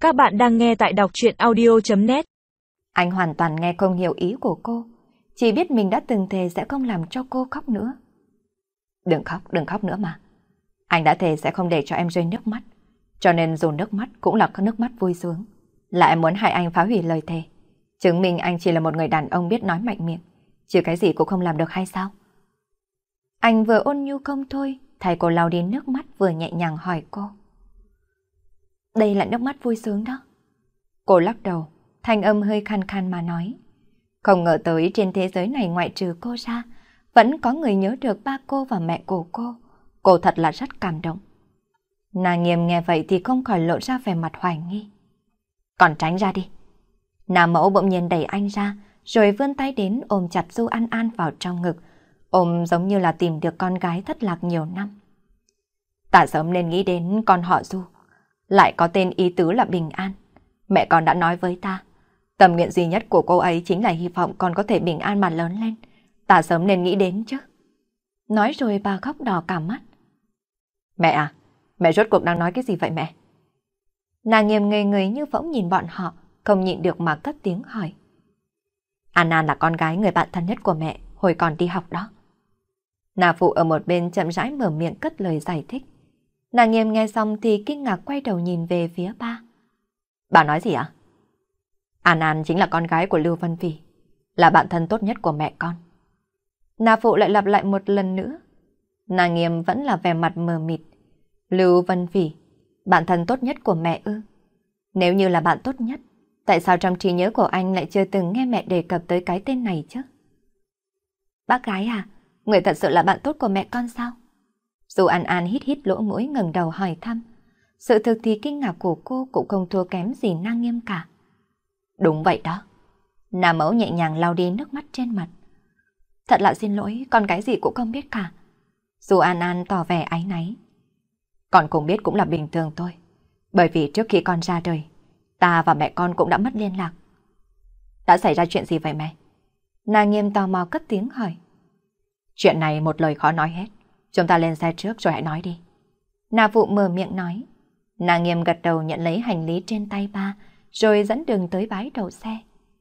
Các bạn đang nghe tại đọc truyện audio.net. Anh hoàn toàn nghe không hiểu ý của cô, chỉ biết mình đã từng thề sẽ không làm cho cô khóc nữa. Đừng khóc nữa mà. Anh đã thề sẽ không để cho em rơi nước mắt, cho nên dù nước mắt cũng là nước mắt vui sướng. Lại muốn hại anh phá hủy lời thề, chứng minh anh chỉ là một người đàn ông biết nói mạnh miệng, chứ cái gì cũng không làm được hay sao? Anh vừa ôn nhu không thôi, thay cô lau đi nước mắt vừa nhẹ nhàng hỏi cô. Đây là nước mắt vui sướng đó. Cô lắc đầu, thanh âm hơi khàn khàn mà nói. Không ngờ tới trên thế giới này ngoại trừ cô ra, vẫn có người nhớ được ba cô và mẹ của cô. Cô thật là rất cảm động. Nàng Nghiêm nghe vậy thì không khỏi lộ ra vẻ mặt hoài nghi. Còn tránh ra đi. Nàng Mẫu bỗng nhiên đẩy anh ra, rồi vươn tay đến ôm chặt Du An An vào trong ngực, ôm giống như là tìm được con gái thất lạc nhiều năm. Ta sớm nên nghĩ đến con họ Du, lại có tên ý tứ là Bình An. Mẹ con đã nói với ta, tâm nguyện duy nhất của cô ấy chính là hy vọng con có thể bình an mà lớn lên. Ta sớm nên nghĩ đến chứ. Nói rồi bà khóc đỏ cả mắt. Mẹ à, mẹ rốt cuộc đang nói cái gì vậy mẹ? Nàng Nghiêm ngây người như phỗng nhìn bọn họ, không nhịn được mà cất tiếng hỏi. An An là con gái người bạn thân nhất của mẹ hồi còn đi học đó. Nà Phụ ở một bên chậm rãi mở miệng cất lời giải thích. Nàng Nghiêm nghe xong thì kinh ngạc quay đầu nhìn về phía ba. Bà nói gì ạ? An An chính là con gái của Lưu Vân Phỉ, là bạn thân tốt nhất của mẹ con. Nà Phụ lại lặp lại một lần nữa. Nàng Nghiêm vẫn là vẻ mặt mờ mịt. Lưu Vân Phỉ, bạn thân tốt nhất của mẹ ư? Nếu như là bạn tốt nhất, tại sao trong trí nhớ của anh lại chưa từng nghe mẹ đề cập tới cái tên này chứ? Bác gái à, người thật sự là bạn tốt của mẹ con sao? Dù An An hít hít lỗ mũi ngẩng đầu hỏi thăm. Sự thực thì kinh ngạc của cô cũng không thua kém gì Nàng Nghiêm cả. Đúng vậy đó. Nàng Mẫu nhẹ nhàng lau đi nước mắt trên mặt. Thật là xin lỗi, con cái gì cũng không biết cả. Dù An An tỏ vẻ áy náy. Con cũng biết cũng là bình thường thôi. Bởi vì trước khi con ra đời, ta và mẹ con cũng đã mất liên lạc. Đã xảy ra chuyện gì vậy mẹ? Nàng Nghiêm tò mò cất tiếng hỏi. Chuyện này một lời khó nói hết. Chúng ta lên xe trước rồi hãy nói đi. Nà Phụ mở miệng nói. Nàng Nghiêm gật đầu nhận lấy hành lý trên tay ba, rồi dẫn đường tới bãi đậu xe.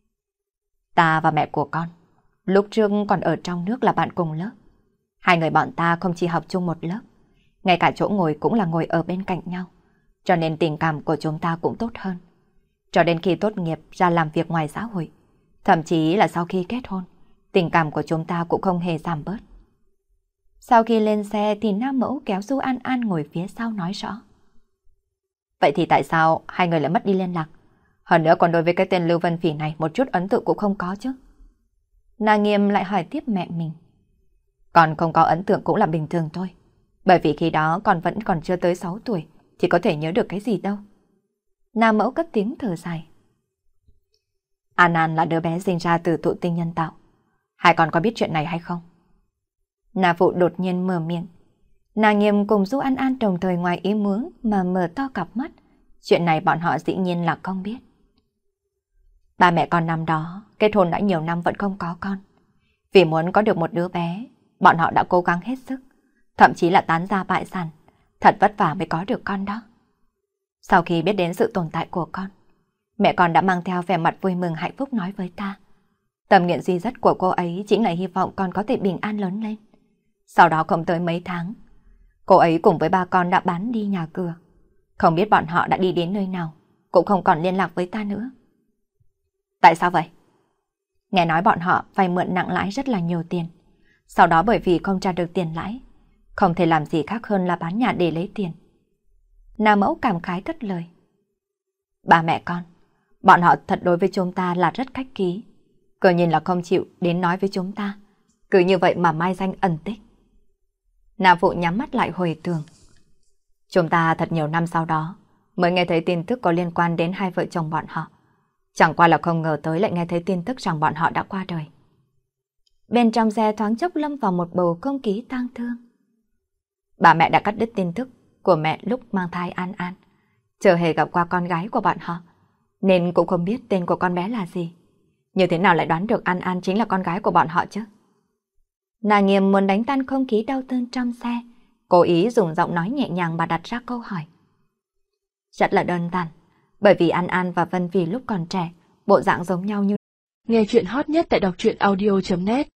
Ta và mẹ của con, lúc trước còn ở trong nước là bạn cùng lớp. Hai người bọn ta không chỉ học chung một lớp, ngay cả chỗ ngồi cũng là ngồi ở bên cạnh nhau. Cho nên tình cảm của chúng ta cũng tốt hơn. Cho đến khi tốt nghiệp ra làm việc ngoài xã hội, thậm chí là sau khi kết hôn, tình cảm của chúng ta cũng không hề giảm bớt. Sau khi lên xe thì Nam Mẫu kéo Du An An ngồi phía sau nói rõ. Vậy thì tại sao hai người lại mất đi liên lạc? Hơn nữa còn đối với cái tên Lưu Vân Phỉ này một chút ấn tượng cũng không có chứ. Nàng Nghiêm lại hỏi tiếp mẹ mình. Còn không có ấn tượng cũng là bình thường thôi. Bởi vì khi đó con vẫn còn chưa tới 6 tuổi thì có thể nhớ được cái gì đâu. Nam Mẫu cất tiếng thở dài. An An là đứa bé sinh ra từ thụ tinh nhân tạo. Hai con có biết chuyện này hay không? Nà Phụ đột nhiên mở miệng. Nàng Nghiêm cùng Du An An đồng thời ngoài ý muốn mà mở to cặp mắt. Chuyện này bọn họ dĩ nhiên là không biết. Ba mẹ con năm đó kết hôn đã nhiều năm vẫn không có con. Vì muốn có được một đứa bé, bọn họ đã cố gắng hết sức, thậm chí là tán gia bại sản, thật vất vả mới có được con đó. Sau khi biết đến sự tồn tại của con, mẹ con đã mang theo vẻ mặt vui mừng hạnh phúc nói với ta. Tâm nguyện duy nhất của cô ấy chính là hy vọng con có thể bình an lớn lên. Sau đó không tới mấy tháng, cô ấy cùng với ba con đã bán đi nhà cửa. Không biết bọn họ đã đi đến nơi nào, cũng không còn liên lạc với ta nữa. Tại sao vậy? Nghe nói bọn họ vay mượn nặng lãi rất là nhiều tiền. Sau đó bởi vì không trả được tiền lãi, không thể làm gì khác hơn là bán nhà để lấy tiền. Nam Mẫu cảm khái cất lời. Ba mẹ con, bọn họ thật đối với chúng ta là rất khách khí. Cứ nhìn là không chịu đến nói với chúng ta. Cứ như vậy mà mai danh ẩn tích. Nam Phụ nhắm mắt lại hồi tưởng. Chúng ta thật nhiều năm sau đó mới nghe thấy tin tức có liên quan đến hai vợ chồng bọn họ. Chẳng qua là không ngờ tới lại nghe thấy tin tức rằng bọn họ đã qua đời. Bên trong xe thoáng chốc lâm vào một bầu không khí tang thương. Bà mẹ đã cắt đứt tin tức của mẹ lúc mang thai An An, chưa hề gặp qua con gái của bọn họ, nên cũng không biết tên của con bé là gì. Như thế nào lại đoán được An An chính là con gái của bọn họ chứ? Nàng Nghiêm muốn đánh tan không khí đau thương trong xe, cố ý dùng giọng nói nhẹ nhàng mà đặt ra câu hỏi. Rất là đơn giản, Bởi vì An An và Vân Vì lúc còn trẻ, bộ dạng giống nhau như... Nghe chuyện hot nhất tại đọc truyện audio.net